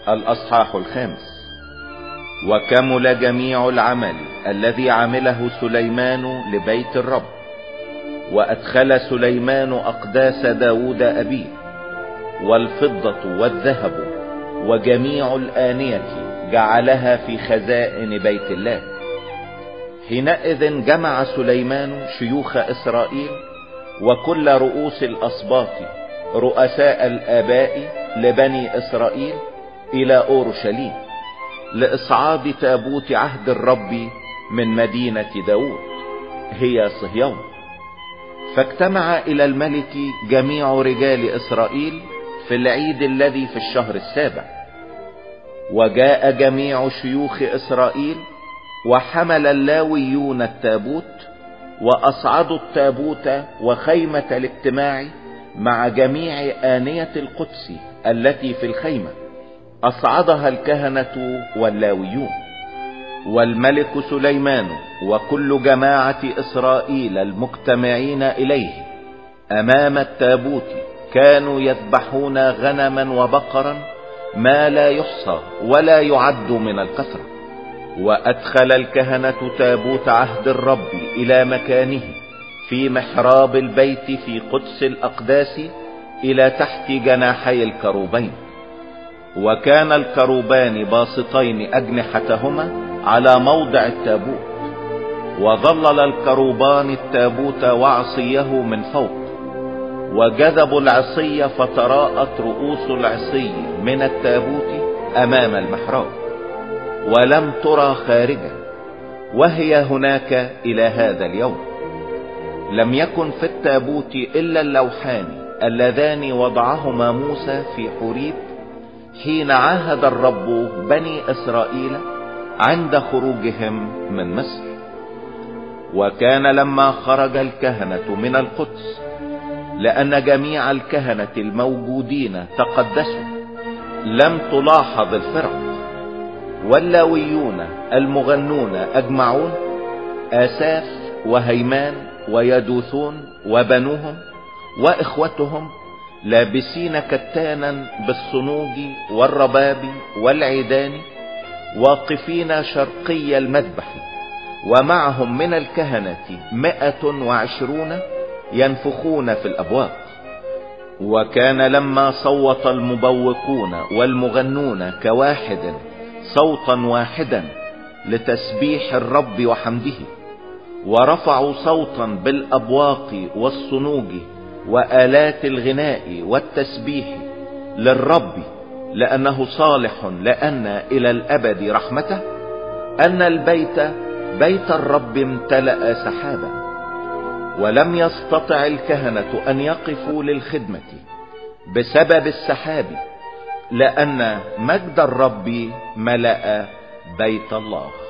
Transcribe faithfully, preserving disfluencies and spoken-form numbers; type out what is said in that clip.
الأصحاح الخامس. وكمل جميع العمل الذي عمله سليمان لبيت الرب، وأدخل سليمان أقداس داود أبيه، والفضة والذهب وجميع الآنية جعلها في خزائن بيت الله. حينئذ جمع سليمان شيوخ إسرائيل وكل رؤوس الأسباط رؤساء الآباء لبني إسرائيل إلى أورشليم لإصعاد تابوت عهد الرب من مدينة داود هي صهيون. فاجتمع إلى الملك جميع رجال إسرائيل في العيد الذي في الشهر السابع. وجاء جميع شيوخ إسرائيل وحمل اللاويون التابوت، وأصعدوا التابوت وخيمة الاجتماع مع جميع آنية القدس التي في الخيمة، أصعدها الكهنة واللاويون. والملك سليمان وكل جماعة إسرائيل المجتمعين إليه أمام التابوت كانوا يذبحون غنما وبقرا ما لا يحصى ولا يعد من الكثرة. وأدخل الكهنة تابوت عهد الرب إلى مكانه في محراب البيت في قدس الأقداس إلى تحت جناحي الكروبين. وكان الكروبان باسطين أجنحتهما على موضع التابوت، وظلل الكروبان التابوت وعصيه من فوق، وجذبوا العصي فتراءت رؤوس العصي من التابوت أمام المحراب، ولم ترى خارجا، وهي هناك إلى هذا اليوم. لم يكن في التابوت إلا اللوحان اللذان وضعهما موسى في حوريب حين عاهد الرب بني إسرائيل عند خروجهم من مصر. وكان لما خرج الكهنة من القدس، لأن جميع الكهنة الموجودين تقدسوا، لم تلاحظ الفرق. واللاويون المغنون أجمعون، آساف وهيمان ويدوثون وبنوهم وإخوتهم، لابسين كتانا بالصنوج والرباب والعيدان، واقفين شرقي المذبح، ومعهم من الكهنة مائة وعشرون ينفخون في الأبواق. وكان لما صوت المبوقون والمغنون كواحد صوتا واحدا لتسبيح الرب وحمده، ورفعوا صوتا بالأبواق والصنوج وآلات الغناء والتسبيح للرب لأنه صالح، لأن إلى الأبد رحمته، أن البيت بيت الرب امتلأ سحابا. ولم يستطع الكهنة أن يقفوا للخدمة بسبب السحاب، لأن مجد الرب ملأ بيت الله.